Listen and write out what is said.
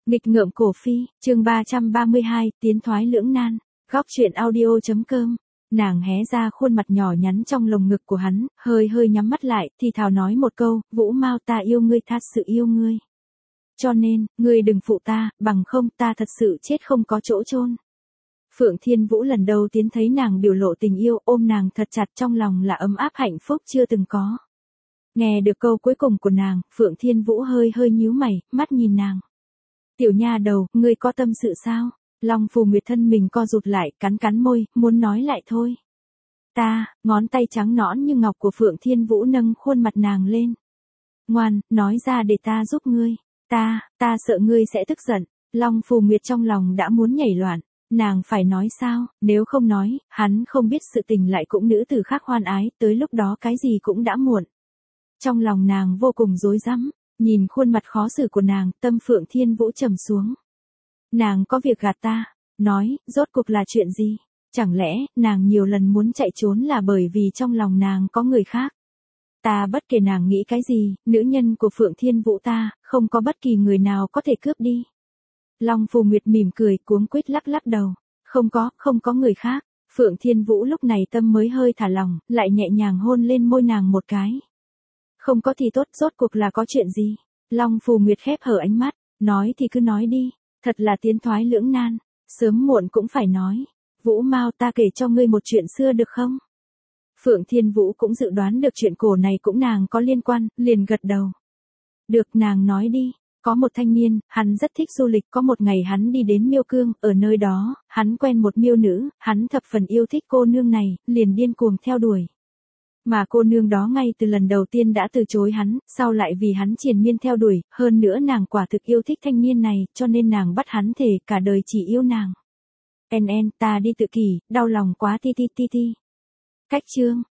Nghịch ngợm cổ phi, chương 332, tiến thoái lưỡng nan, góc truyện audio.com. Nàng hé ra khuôn mặt nhỏ nhắn trong lồng ngực của hắn, hơi hơi nhắm mắt lại, thì thào nói một câu, Vũ Mao ta yêu ngươi, thật sự yêu ngươi. Cho nên, ngươi đừng phụ ta, bằng không ta thật sự chết không có chỗ chôn. Phượng Thiên Vũ lần đầu tiến thấy nàng biểu lộ tình yêu, ôm nàng thật chặt, trong lòng là ấm áp hạnh phúc chưa từng có. Nghe được câu cuối cùng của nàng, Phượng Thiên Vũ hơi hơi nhíu mày, mắt nhìn nàng. Tiểu nha đầu, ngươi có tâm sự sao? Long Phù Nguyệt thân mình co rụt lại, cắn cắn môi, muốn nói lại thôi. Ngón tay trắng nõn như ngọc của Phượng Thiên Vũ nâng khuôn mặt nàng lên. Ngoan, nói ra để ta giúp ngươi. Ta sợ ngươi sẽ tức giận. Long Phù Nguyệt trong lòng đã muốn nhảy loạn. Nàng phải nói sao, nếu không nói, hắn không biết sự tình lại cũng nữ tử khác hoan ái, tới lúc đó cái gì cũng đã muộn. Trong lòng nàng vô cùng rối rắm, nhìn khuôn mặt khó xử của nàng, tâm Phượng Thiên Vũ trầm xuống. Nàng có việc gạt ta, nói, rốt cuộc là chuyện gì? Chẳng lẽ, nàng nhiều lần muốn chạy trốn là bởi vì trong lòng nàng có người khác? Ta bất kể nàng nghĩ cái gì, nữ nhân của Phượng Thiên Vũ ta, không có bất kỳ người nào có thể cướp đi. Long Phù Nguyệt mỉm cười, cuống quýt lắc lắc đầu. Không có người khác. Phượng Thiên Vũ lúc này tâm mới hơi thả lòng, lại nhẹ nhàng hôn lên môi nàng một cái. Không có thì tốt, rốt cuộc là có chuyện gì? Long Phù Nguyệt khép hở ánh mắt, nói thì cứ nói đi, thật là tiến thoái lưỡng nan, sớm muộn cũng phải nói. Vũ Mao, ta kể cho ngươi một chuyện xưa được không? Phượng Thiên Vũ cũng dự đoán được chuyện cổ này cũng nàng có liên quan, liền gật đầu. Được, nàng nói đi. Có một thanh niên, hắn rất thích du lịch, có một ngày hắn đi đến Miêu Cương, ở nơi đó, hắn quen một miêu nữ, hắn thập phần yêu thích cô nương này, liền điên cuồng theo đuổi. Mà cô nương đó ngay từ lần đầu tiên đã từ chối hắn, sau lại vì hắn triền miên theo đuổi, hơn nữa nàng quả thực yêu thích thanh niên này, cho nên nàng bắt hắn thề cả đời chỉ yêu nàng. Ta đi tự kỷ, đau lòng quá ti. Cách chương,